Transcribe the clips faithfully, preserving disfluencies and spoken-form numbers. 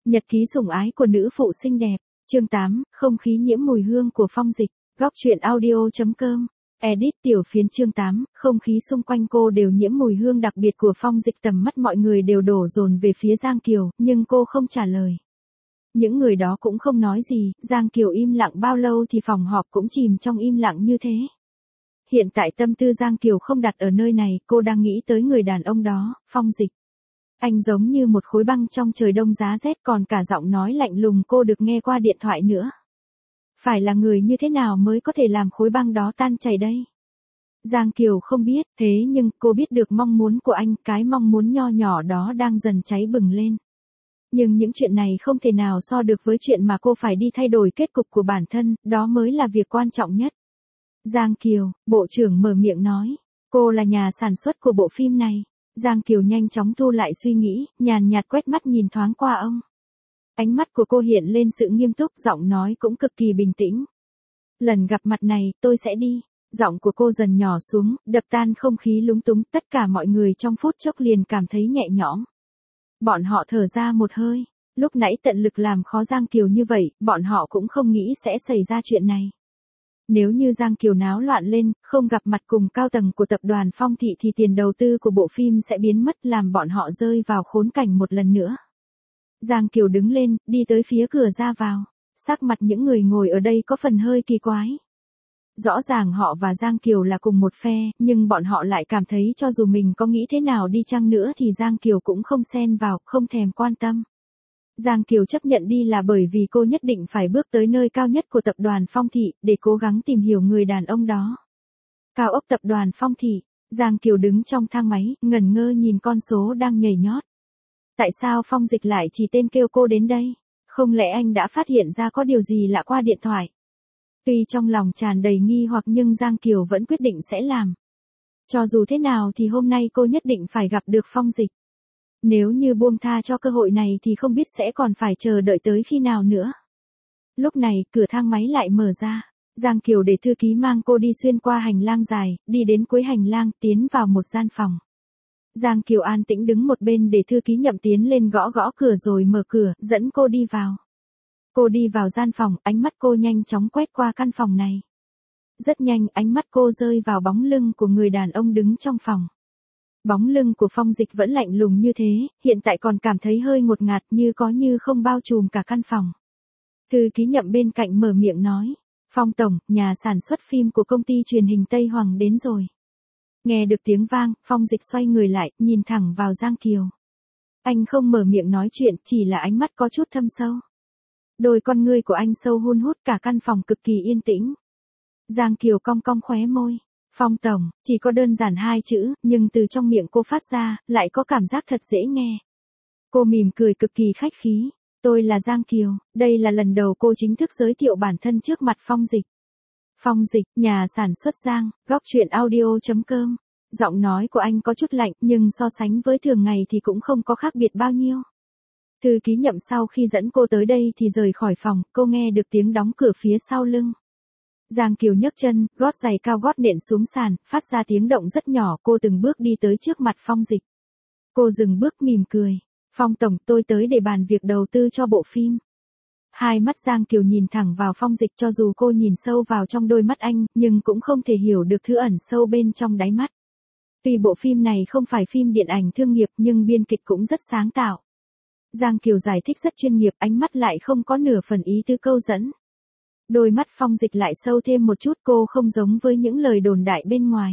Nhật ký sủng ái của nữ phụ xinh đẹp. Chương tám, không khí nhiễm mùi hương của Phong Dịch. Góc truyện audio chấm com. Edit tiểu phiến chương tám, không khí xung quanh cô đều nhiễm mùi hương đặc biệt của Phong Dịch, tầm mắt mọi người đều đổ dồn về phía Giang Kiều, nhưng cô không trả lời. Những người đó cũng không nói gì, Giang Kiều im lặng bao lâu thì phòng họp cũng chìm trong im lặng như thế. Hiện tại tâm tư Giang Kiều không đặt ở nơi này, cô đang nghĩ tới người đàn ông đó, Phong Dịch. Anh giống như một khối băng trong trời đông giá rét, còn cả giọng nói lạnh lùng cô được nghe qua điện thoại nữa. Phải là người như thế nào mới có thể làm khối băng đó tan chảy đây? Giang Kiều không biết, thế nhưng cô biết được mong muốn của anh, cái mong muốn nho nhỏ đó đang dần cháy bừng lên. Nhưng những chuyện này không thể nào so được với chuyện mà cô phải đi thay đổi kết cục của bản thân, đó mới là việc quan trọng nhất. Giang Kiều, bộ trưởng mở miệng nói, cô là nhà sản xuất của bộ phim này. Giang Kiều nhanh chóng thu lại suy nghĩ, nhàn nhạt quét mắt nhìn thoáng qua ông. Ánh mắt của cô hiện lên sự nghiêm túc, giọng nói cũng cực kỳ bình tĩnh. Lần gặp mặt này, tôi sẽ đi. Giọng của cô dần nhỏ xuống, đập tan không khí lúng túng, tất cả mọi người trong phút chốc liền cảm thấy nhẹ nhõm. Bọn họ thở ra một hơi, lúc nãy tận lực làm khó Giang Kiều như vậy, bọn họ cũng không nghĩ sẽ xảy ra chuyện này. Nếu như Giang Kiều náo loạn lên, không gặp mặt cùng cao tầng của tập đoàn Phong Thị thì tiền đầu tư của bộ phim sẽ biến mất, làm bọn họ rơi vào khốn cảnh một lần nữa. Giang Kiều đứng lên, đi tới phía cửa ra vào. Sắc mặt những người ngồi ở đây có phần hơi kỳ quái. Rõ ràng họ và Giang Kiều là cùng một phe, nhưng bọn họ lại cảm thấy cho dù mình có nghĩ thế nào đi chăng nữa thì Giang Kiều cũng không xen vào, không thèm quan tâm. Giang Kiều chấp nhận đi là bởi vì cô nhất định phải bước tới nơi cao nhất của tập đoàn Phong Thị, để cố gắng tìm hiểu người đàn ông đó. Cao ốc tập đoàn Phong Thị, Giang Kiều đứng trong thang máy, ngẩn ngơ nhìn con số đang nhảy nhót. Tại sao Phong Dịch lại chỉ tên kêu cô đến đây? Không lẽ anh đã phát hiện ra có điều gì lạ qua điện thoại? Tuy trong lòng tràn đầy nghi hoặc nhưng Giang Kiều vẫn quyết định sẽ làm. Cho dù thế nào thì hôm nay cô nhất định phải gặp được Phong Dịch. Nếu như buông tha cho cơ hội này thì không biết sẽ còn phải chờ đợi tới khi nào nữa. Lúc này, cửa thang máy lại mở ra. Giang Kiều để thư ký mang cô đi xuyên qua hành lang dài, đi đến cuối hành lang, tiến vào một gian phòng. Giang Kiều an tĩnh đứng một bên để thư ký Nhậm tiến lên gõ gõ cửa rồi mở cửa, dẫn cô đi vào. Cô đi vào gian phòng, ánh mắt cô nhanh chóng quét qua căn phòng này. Rất nhanh, ánh mắt cô rơi vào bóng lưng của người đàn ông đứng trong phòng. Bóng lưng của Phong Dịch vẫn lạnh lùng như thế, hiện tại còn cảm thấy hơi ngột ngạt, như có như không bao trùm cả căn phòng. Thư ký Nhậm bên cạnh mở miệng nói, Phong tổng, nhà sản xuất phim của công ty truyền hình Tây Hoàng đến rồi. Nghe được tiếng vang, Phong Dịch xoay người lại, nhìn thẳng vào Giang Kiều. Anh không mở miệng nói chuyện, chỉ là ánh mắt có chút thâm sâu. Đôi con ngươi của anh sâu hun hút, cả căn phòng cực kỳ yên tĩnh. Giang Kiều cong cong khóe môi. Phong tổng, chỉ có đơn giản hai chữ, nhưng từ trong miệng cô phát ra, lại có cảm giác thật dễ nghe. Cô mỉm cười cực kỳ khách khí. Tôi là Giang Kiều, đây là lần đầu cô chính thức giới thiệu bản thân trước mặt Phong Dịch. Phong Dịch, nhà sản xuất Giang, góc truyện audio chấm com. Giọng nói của anh có chút lạnh, nhưng so sánh với thường ngày thì cũng không có khác biệt bao nhiêu. Thư ký Nhậm sau khi dẫn cô tới đây thì rời khỏi phòng, cô nghe được tiếng đóng cửa phía sau lưng. Giang Kiều nhấc chân, gót giày cao gót nện xuống sàn, phát ra tiếng động rất nhỏ, cô từng bước đi tới trước mặt Phong Dịch. Cô dừng bước mỉm cười. Phong tổng, tôi tới để bàn việc đầu tư cho bộ phim. Hai mắt Giang Kiều nhìn thẳng vào Phong Dịch, cho dù cô nhìn sâu vào trong đôi mắt anh, nhưng cũng không thể hiểu được thứ ẩn sâu bên trong đáy mắt. Tuy bộ phim này không phải phim điện ảnh thương nghiệp nhưng biên kịch cũng rất sáng tạo. Giang Kiều giải thích rất chuyên nghiệp, ánh mắt lại không có nửa phần ý tứ câu dẫn. Đôi mắt Phong Dịch lại sâu thêm một chút, cô không giống với những lời đồn đại bên ngoài.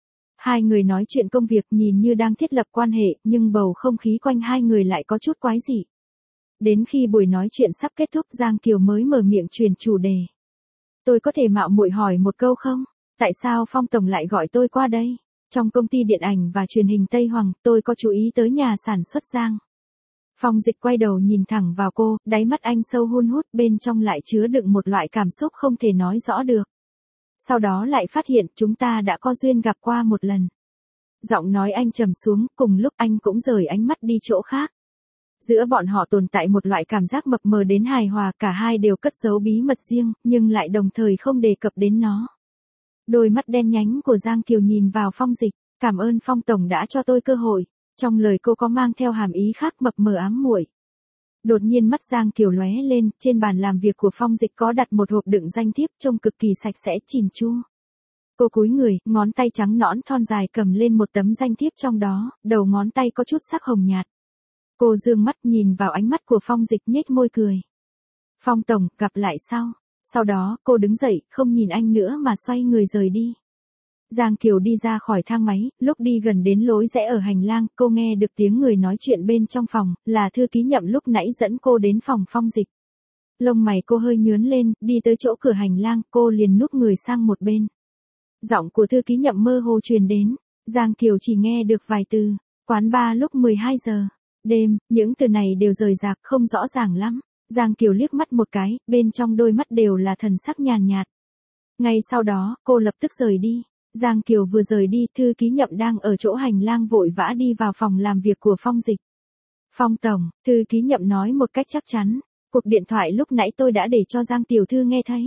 Hai người nói chuyện công việc nhìn như đang thiết lập quan hệ, nhưng bầu không khí quanh hai người lại có chút quái dị. Đến khi buổi nói chuyện sắp kết thúc, Giang Kiều mới mở miệng truyền chủ đề. Tôi có thể mạo muội hỏi một câu không? Tại sao Phong tổng lại gọi tôi qua đây? Trong công ty điện ảnh và truyền hình Tây Hoàng, tôi có chú ý tới nhà sản xuất Giang. Phong Dịch quay đầu nhìn thẳng vào cô, đáy mắt anh sâu hun hút, bên trong lại chứa đựng một loại cảm xúc không thể nói rõ được. Sau đó lại phát hiện chúng ta đã có duyên gặp qua một lần. Giọng nói anh trầm xuống, cùng lúc anh cũng rời ánh mắt đi chỗ khác. Giữa bọn họ tồn tại một loại cảm giác mập mờ đến hài hòa, cả hai đều cất giấu bí mật riêng, nhưng lại đồng thời không đề cập đến nó. Đôi mắt đen nhánh của Giang Kiều nhìn vào Phong Dịch, cảm ơn Phong tổng đã cho tôi cơ hội. Trong lời cô có mang theo hàm ý khác, mập mờ ám muội. Đột nhiên mắt Giang Kiều lóe lên, trên bàn làm việc của Phong Dịch có đặt một hộp đựng danh thiếp trông cực kỳ sạch sẽ chỉn chu. Cô cúi người, ngón tay trắng nõn thon dài cầm lên một tấm danh thiếp trong đó, đầu ngón tay có chút sắc hồng nhạt. Cô dương mắt nhìn vào ánh mắt của Phong Dịch nhếch môi cười. Phong tổng, gặp lại sau. Sau đó, cô đứng dậy, không nhìn anh nữa mà xoay người rời đi. Giang Kiều đi ra khỏi thang máy, lúc đi gần đến lối rẽ ở hành lang, cô nghe được tiếng người nói chuyện bên trong phòng, là thư ký Nhậm lúc nãy dẫn cô đến phòng Phong Dịch. Lông mày cô hơi nhướng lên, đi tới chỗ cửa hành lang, cô liền núp người sang một bên. Giọng của thư ký Nhậm mơ hồ truyền đến, Giang Kiều chỉ nghe được vài từ, quán bar lúc mười hai giờ đêm, những từ này đều rời rạc không rõ ràng lắm. Giang Kiều liếc mắt một cái, bên trong đôi mắt đều là thần sắc nhàn nhạt. Ngay sau đó, cô lập tức rời đi. Giang Kiều vừa rời đi, thư ký Nhậm đang ở chỗ hành lang vội vã đi vào phòng làm việc của Phong Dịch. Phong tổng, thư ký Nhậm nói một cách chắc chắn, cuộc điện thoại lúc nãy tôi đã để cho Giang tiểu thư nghe thấy.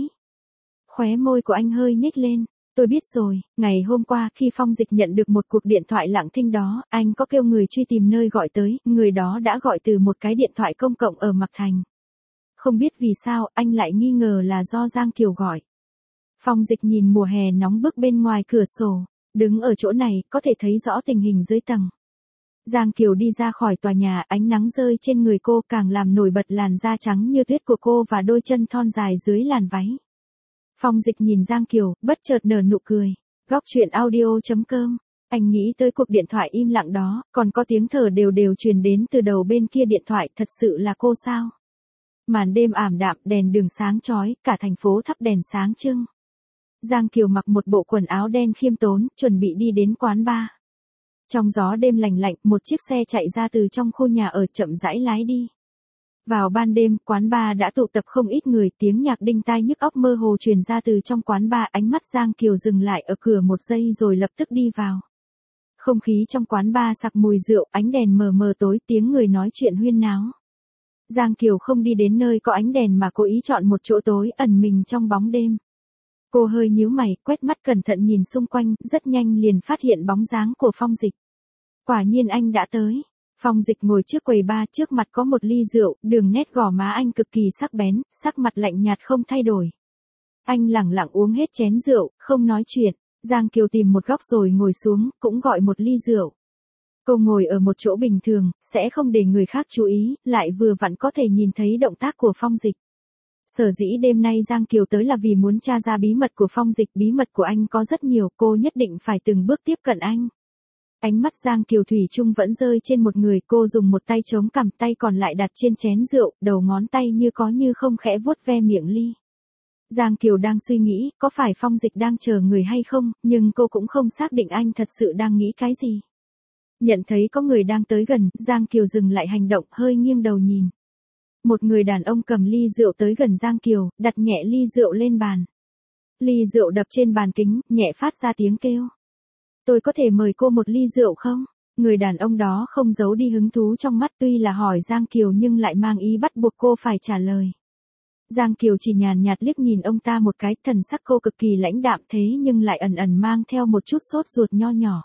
Khóe môi của anh hơi nhếch lên. Tôi biết rồi, ngày hôm qua khi Phong Dịch nhận được một cuộc điện thoại lặng thinh đó, anh có kêu người truy tìm nơi gọi tới, người đó đã gọi từ một cái điện thoại công cộng ở Mạc Thành. Không biết vì sao, anh lại nghi ngờ là do Giang Kiều gọi. Phong Dịch nhìn mùa hè nóng bức bên ngoài cửa sổ, đứng ở chỗ này, có thể thấy rõ tình hình dưới tầng. Giang Kiều đi ra khỏi tòa nhà, ánh nắng rơi trên người cô càng làm nổi bật làn da trắng như tuyết của cô và đôi chân thon dài dưới làn váy. Phong Dịch nhìn Giang Kiều, bất chợt nở nụ cười. Góc truyện audio chấm com. Anh nghĩ tới cuộc điện thoại im lặng đó, còn có tiếng thở đều đều truyền đến từ đầu bên kia điện thoại, thật sự là cô sao? Màn đêm ảm đạm, đèn đường sáng chói, cả thành phố thắp đèn sáng trưng. Giang Kiều mặc một bộ quần áo đen khiêm tốn, chuẩn bị đi đến quán bar. Trong gió đêm lành lạnh, một chiếc xe chạy ra từ trong khu nhà ở chậm rãi lái đi. Vào ban đêm, quán bar đã tụ tập không ít người, tiếng nhạc đinh tai nhức óc mơ hồ truyền ra từ trong quán bar, ánh mắt Giang Kiều dừng lại ở cửa một giây rồi lập tức đi vào. Không khí trong quán bar sặc mùi rượu, ánh đèn mờ mờ tối, tiếng người nói chuyện huyên náo. Giang Kiều không đi đến nơi có ánh đèn mà cố ý chọn một chỗ tối ẩn mình trong bóng đêm. Cô hơi nhíu mày, quét mắt cẩn thận nhìn xung quanh, rất nhanh liền phát hiện bóng dáng của Phong Dịch. Quả nhiên anh đã tới. Phong Dịch ngồi trước quầy bar, trước mặt có một ly rượu, đường nét gò má anh cực kỳ sắc bén, sắc mặt lạnh nhạt không thay đổi. Anh lẳng lặng uống hết chén rượu, không nói chuyện. Giang Kiều tìm một góc rồi ngồi xuống, cũng gọi một ly rượu. Cô ngồi ở một chỗ bình thường, sẽ không để người khác chú ý, lại vừa vặn có thể nhìn thấy động tác của Phong Dịch. Sở dĩ đêm nay Giang Kiều tới là vì muốn tra ra bí mật của Phong Dịch, bí mật của anh có rất nhiều, cô nhất định phải từng bước tiếp cận anh. Ánh mắt Giang Kiều thủy chung vẫn rơi trên một người, cô dùng một tay chống cằm, tay còn lại đặt trên chén rượu, đầu ngón tay như có như không khẽ vuốt ve miệng ly. Giang Kiều đang suy nghĩ, có phải Phong Dịch đang chờ người hay không, nhưng cô cũng không xác định anh thật sự đang nghĩ cái gì. Nhận thấy có người đang tới gần, Giang Kiều dừng lại hành động, hơi nghiêng đầu nhìn. Một người đàn ông cầm ly rượu tới gần Giang Kiều, đặt nhẹ ly rượu lên bàn. Ly rượu đập trên bàn kính, nhẹ phát ra tiếng kêu. Tôi có thể mời cô một ly rượu không? Người đàn ông đó không giấu đi hứng thú trong mắt, tuy là hỏi Giang Kiều nhưng lại mang ý bắt buộc cô phải trả lời. Giang Kiều chỉ nhàn nhạt liếc nhìn ông ta một cái, thần sắc cô cực kỳ lãnh đạm thế nhưng lại ẩn ẩn mang theo một chút sốt ruột nho nhỏ.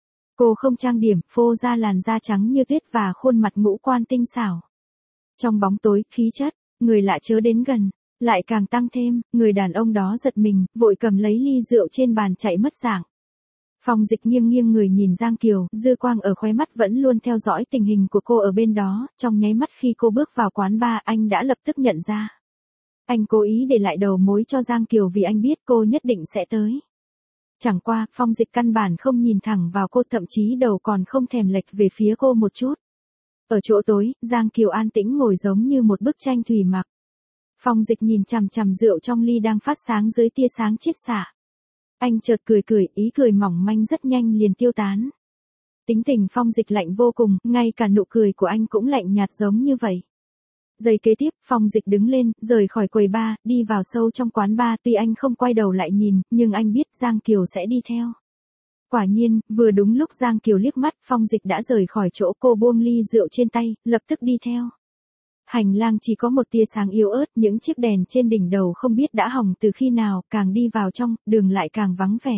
Cô không trang điểm, phô ra làn da trắng như tuyết và khuôn mặt ngũ quan tinh xảo. Trong bóng tối, khí chất, người lạ chớ đến gần, lại càng tăng thêm, người đàn ông đó giật mình, vội cầm lấy ly rượu trên bàn chạy mất dạng. Phong Dịch nghiêng nghiêng người nhìn Giang Kiều, dư quang ở khóe mắt vẫn luôn theo dõi tình hình của cô ở bên đó, trong nháy mắt khi cô bước vào quán bar, anh đã lập tức nhận ra. Anh cố ý để lại đầu mối cho Giang Kiều vì anh biết cô nhất định sẽ tới. Chẳng qua, Phong Dịch căn bản không nhìn thẳng vào cô, thậm chí đầu còn không thèm lệch về phía cô một chút. Ở chỗ tối, Giang Kiều an tĩnh ngồi giống như một bức tranh thủy mặc. Phong Dịch nhìn chằm chằm rượu trong ly đang phát sáng dưới tia sáng chiết xạ. Anh chợt cười cười, ý cười mỏng manh rất nhanh liền tiêu tán. Tính tình Phong Dịch lạnh vô cùng, ngay cả nụ cười của anh cũng lạnh nhạt giống như vậy. Giây kế tiếp, Phong Dịch đứng lên, rời khỏi quầy bar, đi vào sâu trong quán bar, tuy anh không quay đầu lại nhìn, nhưng anh biết Giang Kiều sẽ đi theo. Quả nhiên, vừa đúng lúc Giang Kiều liếc mắt, Phong Dịch đã rời khỏi chỗ, cô buông ly rượu trên tay, lập tức đi theo. Hành lang chỉ có một tia sáng yếu ớt, những chiếc đèn trên đỉnh đầu không biết đã hỏng từ khi nào, càng đi vào trong, đường lại càng vắng vẻ.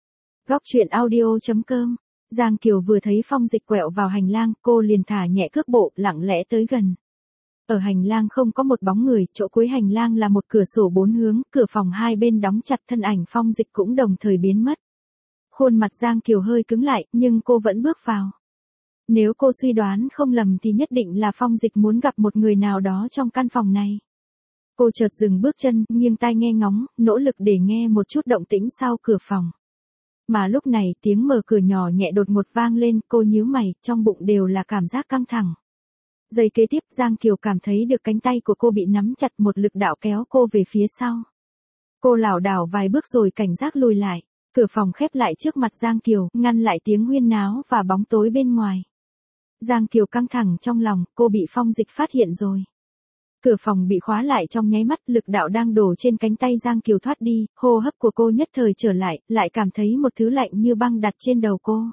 Góc truyện audio chấm com. Giang Kiều vừa thấy Phong Dịch quẹo vào hành lang, cô liền thả nhẹ cước bộ, lặng lẽ tới gần. Ở hành lang không có một bóng người, chỗ cuối hành lang là một cửa sổ bốn hướng, cửa phòng hai bên đóng chặt, thân ảnh Phong Dịch cũng đồng thời biến mất. Khuôn mặt Giang Kiều hơi cứng lại, nhưng cô vẫn bước vào. Nếu cô suy đoán không lầm thì nhất định là Phong Dịch muốn gặp một người nào đó trong căn phòng này. Cô chợt dừng bước chân, nghiêng tai nghe ngóng, nỗ lực để nghe một chút động tĩnh sau cửa phòng. Mà lúc này tiếng mở cửa nhỏ nhẹ đột ngột vang lên, cô nhíu mày, trong bụng đều là cảm giác căng thẳng. Giây kế tiếp Giang Kiều cảm thấy được cánh tay của cô bị nắm chặt, một lực đạo kéo cô về phía sau. Cô lảo đảo vài bước rồi cảnh giác lùi lại. Cửa phòng khép lại trước mặt Giang Kiều, ngăn lại tiếng huyên náo và bóng tối bên ngoài. Giang Kiều căng thẳng trong lòng, cô bị Phong Dịch phát hiện rồi. Cửa phòng bị khóa lại trong nháy mắt, lực đạo đang đổ trên cánh tay Giang Kiều thoát đi, hô hấp của cô nhất thời trở lại, lại cảm thấy một thứ lạnh như băng đặt trên đầu cô.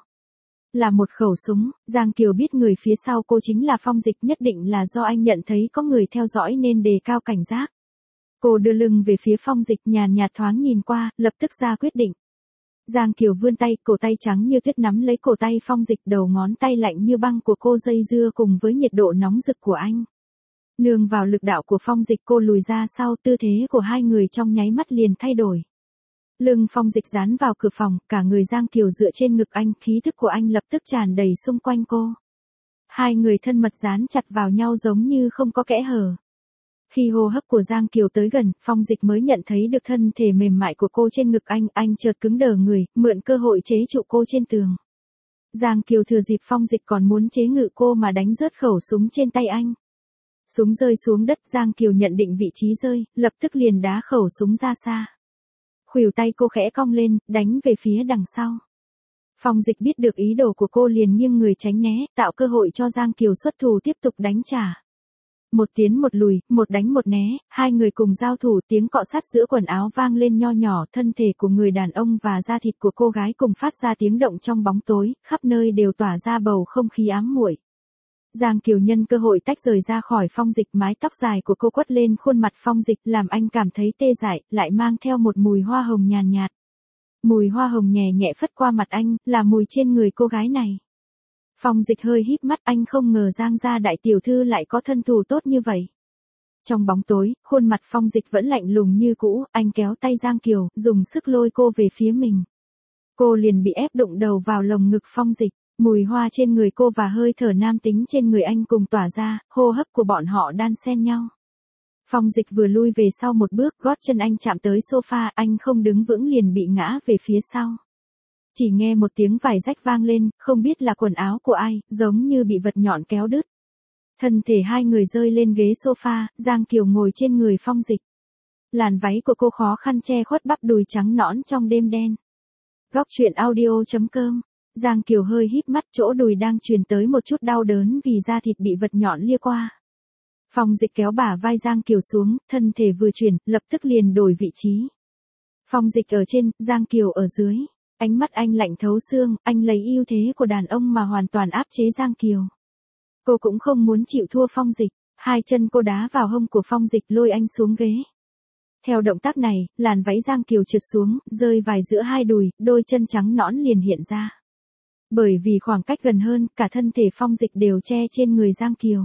Là một khẩu súng, Giang Kiều biết người phía sau cô chính là Phong Dịch, nhất định là do anh nhận thấy có người theo dõi nên đề cao cảnh giác. Cô đưa lưng về phía Phong Dịch, nhàn nhạt thoáng nhìn qua, lập tức ra quyết định. Giang Kiều vươn tay, cổ tay trắng như tuyết nắm lấy cổ tay Phong Dịch, đầu ngón tay lạnh như băng của cô dây dưa cùng với nhiệt độ nóng rực của anh. Nương vào lực đạo của Phong Dịch, cô lùi ra sau, tư thế của hai người trong nháy mắt liền thay đổi. Lưng Phong Dịch dán vào cửa phòng, cả người Giang Kiều dựa trên ngực anh, khí thức của anh lập tức tràn đầy xung quanh cô. Hai người thân mật dán chặt vào nhau giống như không có kẽ hở. Khi hô hấp của Giang Kiều tới gần, Phong Dịch mới nhận thấy được thân thể mềm mại của cô trên ngực anh, anh chợt cứng đờ người, mượn cơ hội chế trụ cô trên tường. Giang Kiều thừa dịp Phong Dịch còn muốn chế ngự cô mà đánh rớt khẩu súng trên tay anh. Súng rơi xuống đất, Giang Kiều nhận định vị trí rơi, lập tức liền đá khẩu súng ra xa. Khuỷu tay cô khẽ cong lên, đánh về phía đằng sau. Phong Dịch biết được ý đồ của cô liền nghiêng người tránh né, tạo cơ hội cho Giang Kiều xuất thủ tiếp tục đánh trả. Một tiến một lùi, một đánh một né, hai người cùng giao thủ, tiếng cọ sát giữa quần áo vang lên nho nhỏ, thân thể của người đàn ông và da thịt của cô gái cùng phát ra tiếng động trong bóng tối, khắp nơi đều tỏa ra bầu không khí ám muội. Giang Kiều nhân cơ hội tách rời ra khỏi Phong Dịch, mái tóc dài của cô quất lên khuôn mặt Phong Dịch làm anh cảm thấy tê dại, lại mang theo một mùi hoa hồng nhàn nhạt. Mùi hoa hồng nhẹ nhẹ phất qua mặt anh, là mùi trên người cô gái này. Phong Dịch hơi híp mắt, anh không ngờ Giang gia đại tiểu thư lại có thân thủ tốt như vậy. Trong bóng tối, khuôn mặt Phong Dịch vẫn lạnh lùng như cũ, anh kéo tay Giang Kiều, dùng sức lôi cô về phía mình. Cô liền bị ép đụng đầu vào lồng ngực Phong Dịch. Mùi hoa trên người cô và hơi thở nam tính trên người anh cùng tỏa ra, hô hấp của bọn họ đan xen nhau. Phong Dịch vừa lui về sau một bước, gót chân anh chạm tới sofa, anh không đứng vững liền bị ngã về phía sau. Chỉ nghe một tiếng vải rách vang lên, không biết là quần áo của ai, giống như bị vật nhọn kéo đứt. Thân thể hai người rơi lên ghế sofa, Giang Kiều ngồi trên người Phong Dịch. Làn váy của cô khó khăn che khuất bắp đùi trắng nõn trong đêm đen. Góc truyện audio chấm com. Giang Kiều hơi híp mắt, chỗ đùi đang truyền tới một chút đau đớn vì da thịt bị vật nhọn lia qua. Phong Dịch kéo bả vai Giang Kiều xuống, thân thể vừa chuyển, lập tức liền đổi vị trí. Phong Dịch ở trên, Giang Kiều ở dưới. Ánh mắt anh lạnh thấu xương, anh lấy ưu thế của đàn ông mà hoàn toàn áp chế Giang Kiều. Cô cũng không muốn chịu thua Phong Dịch, hai chân cô đá vào hông của Phong Dịch lôi anh xuống ghế. Theo động tác này, làn váy Giang Kiều trượt xuống, rơi vài giữa hai đùi, đôi chân trắng nõn liền hiện ra. Bởi vì khoảng cách gần hơn, cả thân thể Phong Dịch đều che trên người Giang Kiều.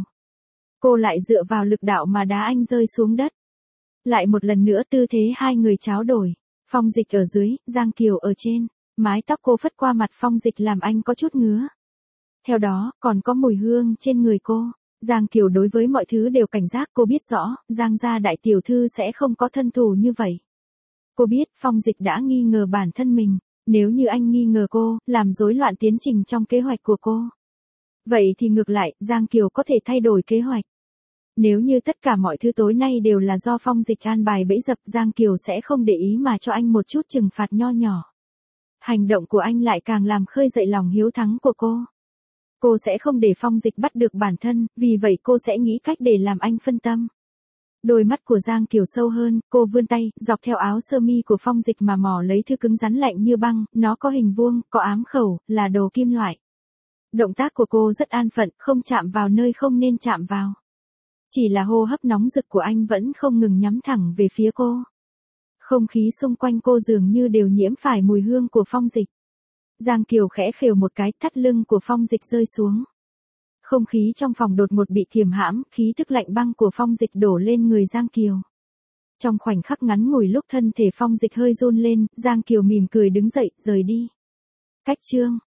Cô lại dựa vào lực đạo mà đá anh rơi xuống đất. Lại một lần nữa tư thế hai người tráo đổi. Phong Dịch ở dưới, Giang Kiều ở trên. Mái tóc cô phất qua mặt Phong Dịch làm anh có chút ngứa. Theo đó, còn có mùi hương trên người cô. Giang Kiều đối với mọi thứ đều cảnh giác, cô biết rõ, Giang gia đại tiểu thư sẽ không có thân thủ như vậy. Cô biết, Phong Dịch đã nghi ngờ bản thân mình. Nếu như anh nghi ngờ cô, làm rối loạn tiến trình trong kế hoạch của cô. Vậy thì ngược lại, Giang Kiều có thể thay đổi kế hoạch. Nếu như tất cả mọi thứ tối nay đều là do Phong Dịch an bài bẫy dập, Giang Kiều sẽ không để ý mà cho anh một chút trừng phạt nho nhỏ. Hành động của anh lại càng làm khơi dậy lòng hiếu thắng của cô. Cô sẽ không để Phong Dịch bắt được bản thân, vì vậy cô sẽ nghĩ cách để làm anh phân tâm. Đôi mắt của Giang Kiều sâu hơn, cô vươn tay, dọc theo áo sơ mi của Phong Dịch mà mò lấy thứ cứng rắn lạnh như băng, nó có hình vuông, có ám khẩu, là đồ kim loại. Động tác của cô rất an phận, không chạm vào nơi không nên chạm vào. Chỉ là hô hấp nóng rực của anh vẫn không ngừng nhắm thẳng về phía cô. Không khí xung quanh cô dường như đều nhiễm phải mùi hương của Phong Dịch. Giang Kiều khẽ khều một cái, thắt lưng của Phong Dịch rơi xuống. Không khí trong phòng đột ngột bị kiềm hãm, khí tức lạnh băng của Phong Dịch đổ lên người Giang Kiều. Trong khoảnh khắc ngắn ngủi lúc thân thể Phong Dịch hơi run lên, Giang Kiều mỉm cười đứng dậy, rời đi. Cách chương